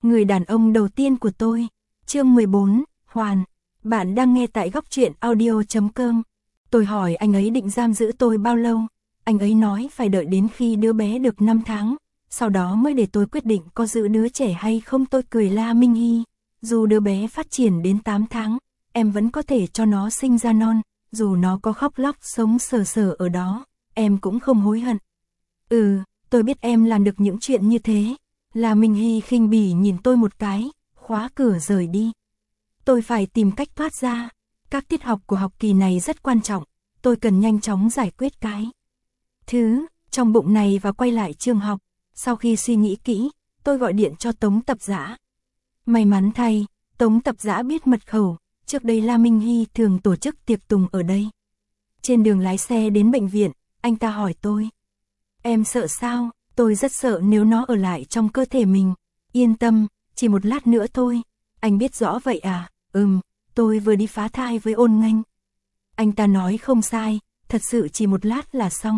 người đàn ông đầu tiên của tôi. Chương 14, Hoàn. Bạn đang nghe tại góc truyện audio.com. Tôi hỏi anh ấy định giam giữ tôi bao lâu. Anh ấy nói phải đợi đến khi đứa bé được 5 tháng. Sau đó mới để tôi quyết định có giữ đứa trẻ hay không. Tôi cười La Minh Hy. Dù đứa bé phát triển đến 8 tháng, em vẫn có thể cho nó sinh ra non. Dù nó có khóc lóc sống sờ sờ ở đó, em cũng không hối hận. Tôi biết em làm được những chuyện như thế. La Minh Hy khinh bỉ nhìn tôi một cái, khóa cửa rời đi. Tôi phải tìm cách thoát ra. Các tiết học của học kỳ này rất quan trọng. Tôi cần nhanh chóng giải quyết cái thứ trong bụng này và quay lại trường học. Sau khi suy nghĩ kỹ, tôi gọi điện cho Tống Tập Dã. May mắn thay, Tống Tập Dã biết mật khẩu. Trước đây La Minh Hy thường tổ chức tiệc tùng ở đây. Trên đường lái xe đến bệnh viện, anh ta hỏi tôi. Em sợ sao? Tôi rất sợ nếu nó ở lại trong cơ thể mình. Yên tâm, chỉ một lát nữa thôi. Anh biết rõ vậy à? Tôi vừa đi phá thai với Ôn Nghênh. Anh ta nói không sai, thật sự chỉ một lát là xong.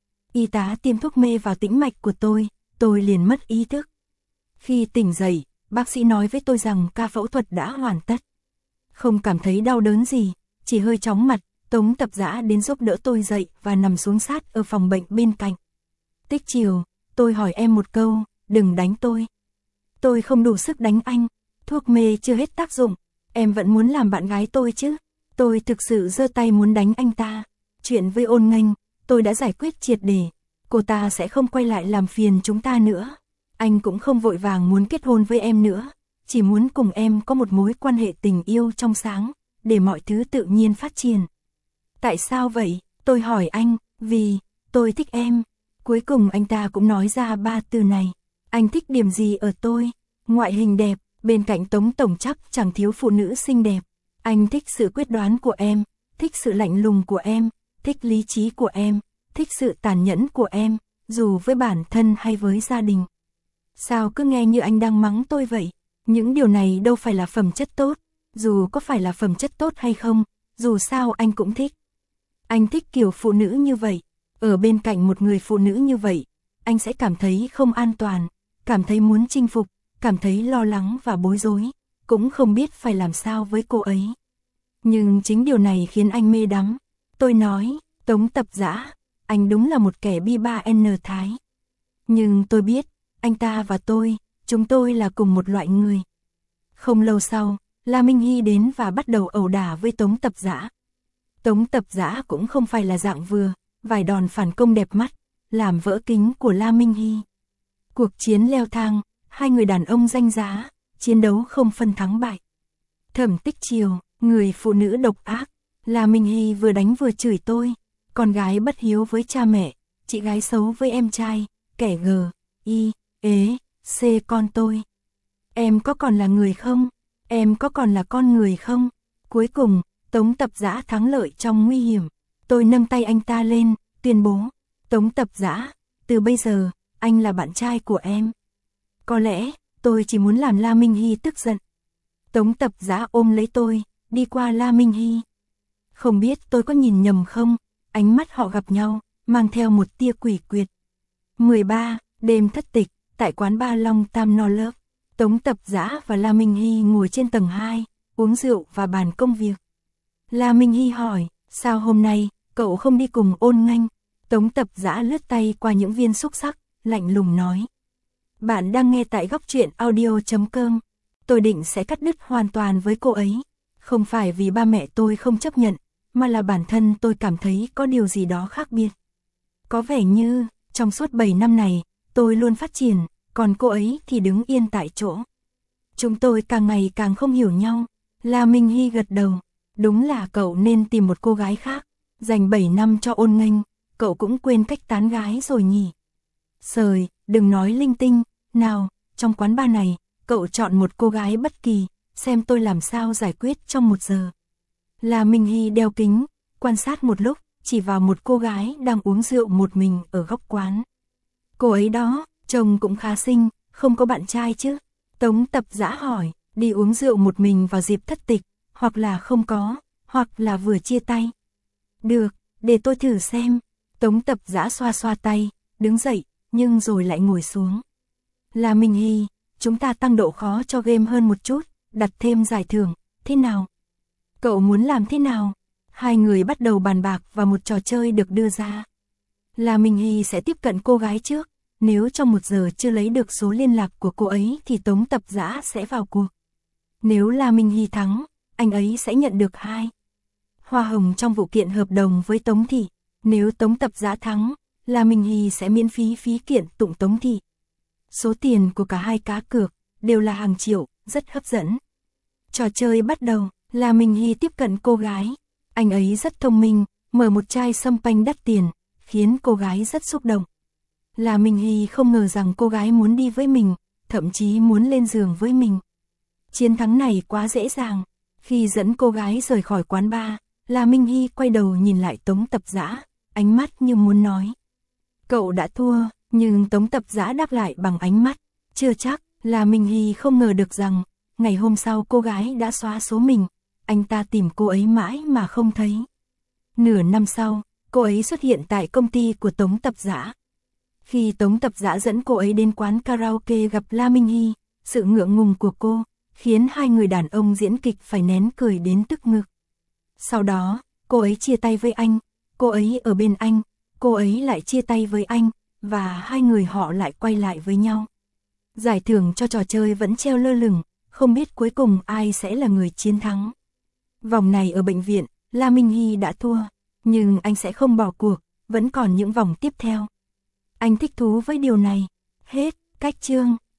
Y tá tiêm thuốc mê vào tĩnh mạch của tôi liền mất ý thức. Khi tỉnh dậy, bác sĩ nói với tôi rằng ca phẫu thuật đã hoàn tất. Không cảm thấy đau đớn gì, chỉ hơi chóng mặt. Tống Tập Dã đến giúp đỡ tôi dậy và nằm xuống sát ở phòng bệnh bên cạnh. Tích chiều, tôi hỏi em một câu, đừng đánh tôi. Tôi không đủ sức đánh anh, thuốc mê chưa hết tác dụng, em vẫn muốn làm bạn gái tôi chứ. Tôi thực sự giơ tay muốn đánh anh ta. Chuyện với Ôn Nghênh, tôi đã giải quyết triệt để. Cô ta sẽ không quay lại làm phiền chúng ta nữa. Anh cũng không vội vàng muốn kết hôn với em nữa, chỉ muốn cùng em có một mối quan hệ tình yêu trong sáng, để mọi thứ tự nhiên phát triển. Tại sao vậy? Tôi hỏi anh. Vì tôi thích em. Cuối cùng anh ta cũng nói ra 3 từ này. Anh thích điểm gì ở tôi? Ngoại hình đẹp, bên cạnh Tống tổng chắc chẳng thiếu phụ nữ xinh đẹp. Anh thích sự quyết đoán của em, thích sự lạnh lùng của em, thích lý trí của em, thích sự tàn nhẫn của em, dù với bản thân hay với gia đình. Sao cứ nghe như anh đang mắng tôi vậy? Những điều này đâu phải là phẩm chất tốt. Dù có phải là phẩm chất tốt hay không, dù sao anh cũng thích. Anh thích kiểu phụ nữ như vậy. Ở bên cạnh một người phụ nữ như vậy, anh sẽ cảm thấy không an toàn, cảm thấy muốn chinh phục, cảm thấy lo lắng và bối rối, cũng không biết phải làm sao với cô ấy. Nhưng chính điều này khiến anh mê đắm. Tôi nói, Tống Tập Dã, anh đúng là một kẻ bi ba N thái. Nhưng tôi biết, anh ta và chúng tôi là cùng một loại người. Không lâu sau, La Minh Hy đến và bắt đầu ẩu đả với Tống Tập Dã. Tống Tập Dã cũng không phải là dạng vừa, vài đòn phản công đẹp mắt, làm vỡ kính của La Minh Hy. Cuộc chiến leo thang, hai người đàn ông danh giá, chiến đấu không phân thắng bại. Thẩm Tích Chiều, người phụ nữ độc ác, La Minh Hy vừa đánh vừa chửi tôi, con gái bất hiếu với cha mẹ, chị gái xấu với em trai, kẻ C con tôi. Em có còn là người không? Em có còn là con người không? Cuối cùng, Tống Tập Dã thắng lợi trong nguy hiểm. Tôi nâng tay anh ta lên, tuyên bố, Tống Tập Dã, từ bây giờ, anh là bạn trai của em. Có lẽ, tôi chỉ muốn làm La Minh Hy tức giận. Tống Tập Dã ôm lấy tôi, đi qua La Minh Hy. Không biết tôi có nhìn nhầm không, ánh mắt họ gặp nhau, mang theo một tia quỷ quyệt. 13. Đêm thất tịch, tại quán bar Long Tam No Love. Tống Tập Dã và La Minh Hy ngồi trên tầng 2, uống rượu và bàn công việc. La Minh Hy hỏi, sao hôm nay, cậu không đi cùng Ôn Nghênh? Tống Tập Dã lướt tay qua những viên xúc xắc, lạnh lùng nói. Bạn đang nghe tại góc truyện audio.com. Tôi định sẽ cắt đứt hoàn toàn với cô ấy. Không phải vì ba mẹ tôi không chấp nhận, mà là bản thân tôi cảm thấy có điều gì đó khác biệt. Có vẻ như, trong suốt 7 năm này, tôi luôn phát triển, còn cô ấy thì đứng yên tại chỗ. Chúng tôi càng ngày càng không hiểu nhau. La Minh Hy gật đầu. Đúng là cậu nên tìm một cô gái khác. Dành 7 năm cho Ôn Nghênh, cậu cũng quên cách tán gái rồi nhỉ? Sời, đừng nói linh tinh. Nào, trong quán bar này, cậu chọn một cô gái bất kỳ, xem tôi làm sao giải quyết trong 1 giờ. La Minh Hy đeo kính, quan sát một lúc, chỉ vào một cô gái đang uống rượu một mình ở góc quán. Cô ấy đó, trông cũng khá xinh, không có bạn trai chứ? Tống Tập Dã hỏi, đi uống rượu một mình vào dịp thất tịch, hoặc là không có, hoặc là vừa chia tay. Được, để tôi thử xem. Tống Tập Dã xoa xoa tay, đứng dậy, nhưng rồi lại ngồi xuống. La Minh Hy, chúng ta tăng độ khó cho game hơn một chút, đặt thêm giải thưởng, thế nào? Cậu muốn làm thế nào? Hai người bắt đầu bàn bạc và một trò chơi được đưa ra. Là Minh Hy sẽ tiếp cận cô gái trước, nếu trong 1 giờ chưa lấy được số liên lạc của cô ấy thì Tống Tập Dã sẽ vào cuộc. Nếu là Minh Hy thắng, anh ấy sẽ nhận được 2 hoa hồng trong vụ kiện hợp đồng với Tống Thị. Nếu Tống Tập Dã thắng, là Minh Hy sẽ miễn phí kiện tụng Tống Thị. Số tiền của cả hai cá cược đều là hàng triệu, rất hấp dẫn. Trò chơi bắt đầu, là Minh Hy tiếp cận cô gái. Anh ấy rất thông minh, mở một chai champagne đắt tiền, khiến cô gái rất xúc động. Là Minh Hy không ngờ rằng cô gái muốn đi với mình, thậm chí muốn lên giường với mình. Chiến thắng này quá dễ dàng. Khi dẫn cô gái rời khỏi quán bar, là Minh Hy quay đầu nhìn lại Tống Tập Dã, ánh mắt như muốn nói: cậu đã thua, nhưng Tống Tập Dã đáp lại bằng ánh mắt: chưa chắc. Là Minh Hy không ngờ được rằng, ngày hôm sau cô gái đã xóa số mình, anh ta tìm cô ấy mãi mà không thấy. Nửa năm sau, cô ấy xuất hiện tại công ty của Tống Tập Dã. Khi Tống Tập Dã dẫn cô ấy đến quán karaoke gặp La Minh Hy, sự ngượng ngùng của cô khiến hai người đàn ông diễn kịch phải nén cười đến tức ngực. Sau đó, cô ấy chia tay với anh, cô ấy ở bên anh, cô ấy lại chia tay với anh, và hai người họ lại quay lại với nhau. Giải thưởng cho trò chơi vẫn treo lơ lửng, không biết cuối cùng ai sẽ là người chiến thắng. Vòng này ở bệnh viện, La Minh Hy đã thua, nhưng anh sẽ không bỏ cuộc, vẫn còn những vòng tiếp theo. Anh thích thú với điều này. Hết, cách chương.